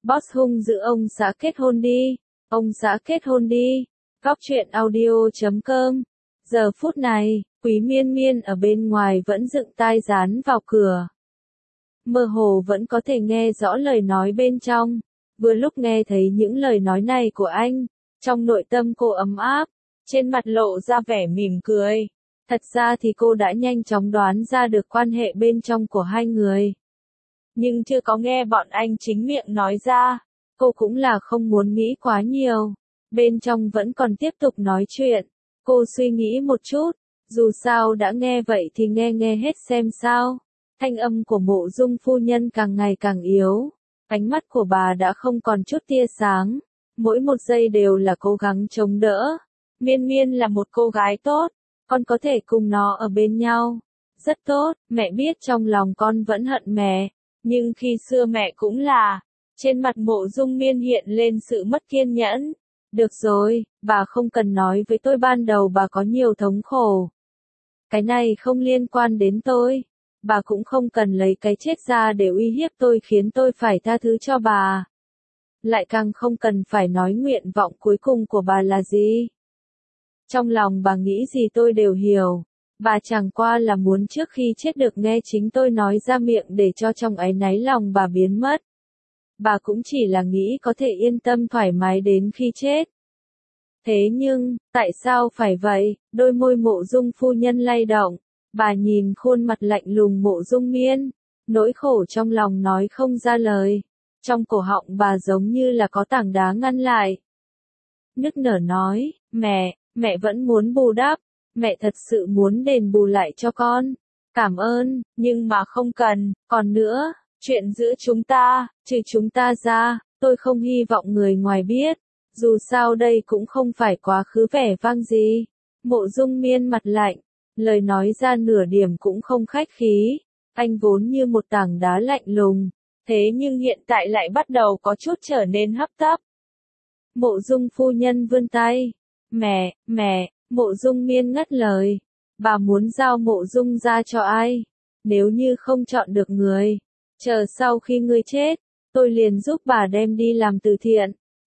Boss hung dữ ông xã kết hôn đi. Ông xã kết hôn đi. Góc truyện audio.com. Giờ phút này, Quý Miên Miên ở bên ngoài vẫn dựng tai dán vào cửa. Mơ hồ vẫn có thể nghe rõ lời nói bên trong. Vừa lúc nghe thấy những lời nói này của anh, trong nội tâm cô ấm áp, trên mặt lộ ra vẻ mỉm cười. Thật ra thì cô đã nhanh chóng đoán ra được quan hệ bên trong của hai người. Nhưng chưa có nghe bọn anh chính miệng nói ra, cô cũng là không muốn nghĩ quá nhiều. Bên trong vẫn còn tiếp tục nói chuyện. Cô suy nghĩ một chút, dù sao đã nghe vậy thì nghe hết xem sao. Thanh âm của Mộ Dung phu nhân càng ngày càng yếu. Ánh mắt của bà đã không còn chút tia sáng. Mỗi một giây đều là cố gắng chống đỡ. Miên Miên là một cô gái tốt. Con có thể cùng nó ở bên nhau. Rất tốt, mẹ biết trong lòng con vẫn hận mẹ. Nhưng khi xưa mẹ cũng là. Trên mặt Mộ Dung Miên hiện lên sự mất kiên nhẫn. Được rồi, bà không cần nói với tôi ban đầu bà có nhiều thống khổ. Cái này không liên quan đến tôi. Bà cũng không cần lấy cái chết ra để uy hiếp tôi khiến tôi phải tha thứ cho bà. Lại càng không cần phải nói nguyện vọng cuối cùng của bà là gì. Trong lòng bà nghĩ gì tôi đều hiểu. Bà chẳng qua là muốn trước khi chết được nghe chính tôi nói ra miệng để cho trong áy náy lòng bà biến mất. Bà cũng chỉ là nghĩ có thể yên tâm thoải mái đến khi chết. Thế nhưng, tại sao phải vậy? Đôi môi Mộ Dung phu nhân lay động. Bà nhìn khuôn mặt lạnh lùng Mộ Dung Miên. Nỗi khổ trong lòng nói không ra lời. Trong cổ họng bà giống như là có tảng đá ngăn lại. Nức nở nói, mẹ vẫn muốn bù đắp. Mẹ thật sự muốn đền bù lại cho con. Cảm ơn, nhưng mà không cần. Còn nữa, chuyện giữa chúng ta, trừ chúng ta ra, tôi không hy vọng người ngoài biết. Dù sao đây cũng không phải quá khứ vẻ vang gì. Mộ Dung Miên mặt lạnh, lời nói ra nửa điểm cũng không khách khí. Anh vốn như một tảng đá lạnh lùng, thế nhưng hiện tại lại bắt đầu có chút trở nên hấp tấp. Mộ Dung phu nhân vươn tay. Mẹ, Mộ Dung Miên ngắt lời. Bà muốn giao Mộ Dung ra cho ai? Nếu như không chọn được người, chờ sau khi ngươi chết, tôi liền giúp bà đem đi làm từ thiện.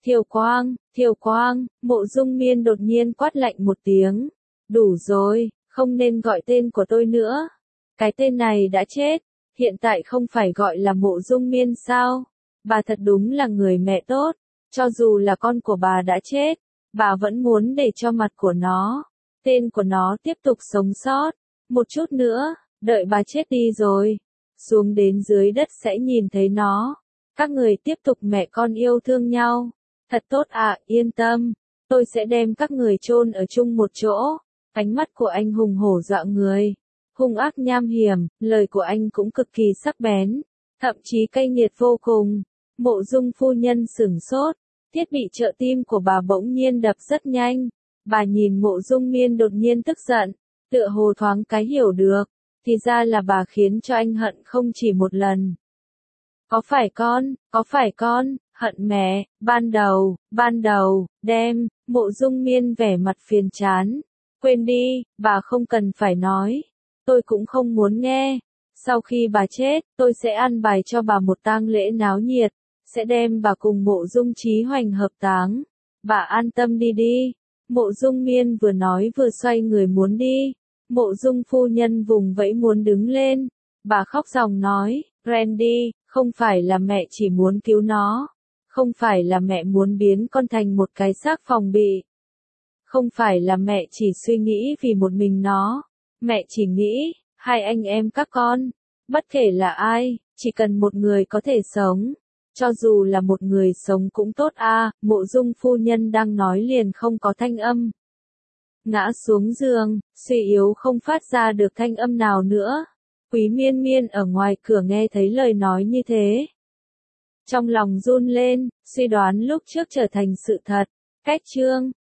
Thiều Quang, Mộ Dung Miên đột nhiên quát lạnh một tiếng. Đủ rồi, không nên gọi tên của tôi nữa. Cái tên này đã chết, hiện tại không phải gọi là Mộ Dung Miên sao? Bà thật đúng là người mẹ tốt, cho dù là con của bà đã chết, bà vẫn muốn để cho mặt của nó, tên của nó tiếp tục sống sót. Một chút nữa, đợi bà chết đi rồi, xuống đến dưới đất sẽ nhìn thấy nó. Các người tiếp tục mẹ con yêu thương nhau. Thật tốt ạ, yên tâm, tôi sẽ đem các người chôn ở chung một chỗ. Ánh mắt của anh hùng hổ dọa người, hung ác nham hiểm, lời của anh cũng cực kỳ sắc bén, thậm chí cay nghiệt vô cùng. Mộ Dung phu nhân sửng sốt, thiết bị trợ tim của bà bỗng nhiên đập rất nhanh. Bà nhìn Mộ Dung Miên đột nhiên tức giận, tựa hồ thoáng cái hiểu được, thì ra là bà khiến cho anh hận không chỉ một lần. Có phải con, hận mẹ, ban đầu, đem, Mộ Dung Miên vẻ mặt phiền chán. Quên đi, bà không cần phải nói, tôi cũng không muốn nghe. Sau khi bà chết, tôi sẽ an bài cho bà một tang lễ náo nhiệt, sẽ đem bà cùng Mộ Dung Chí Hoành hợp táng. Bà an tâm đi. Mộ Dung Miên vừa nói vừa xoay người muốn đi. Mộ Dung phu nhân vùng vẫy muốn đứng lên. Bà khóc ròng nói, Randy, không phải là mẹ chỉ muốn cứu nó. Không phải là mẹ muốn biến con thành một cái xác phòng bị. Không phải là mẹ chỉ suy nghĩ vì một mình nó. Mẹ chỉ nghĩ, hai anh em các con. Bất kể là ai, chỉ cần một người có thể sống. Cho dù là một người sống cũng tốt à. Mộ Dung phu nhân đang nói liền không có thanh âm. Ngã xuống giường, suy yếu không phát ra được thanh âm nào nữa. Quý Miên Miên ở ngoài cửa nghe thấy lời nói như thế. Trong lòng run lên, suy đoán lúc trước trở thành sự thật. Cách chương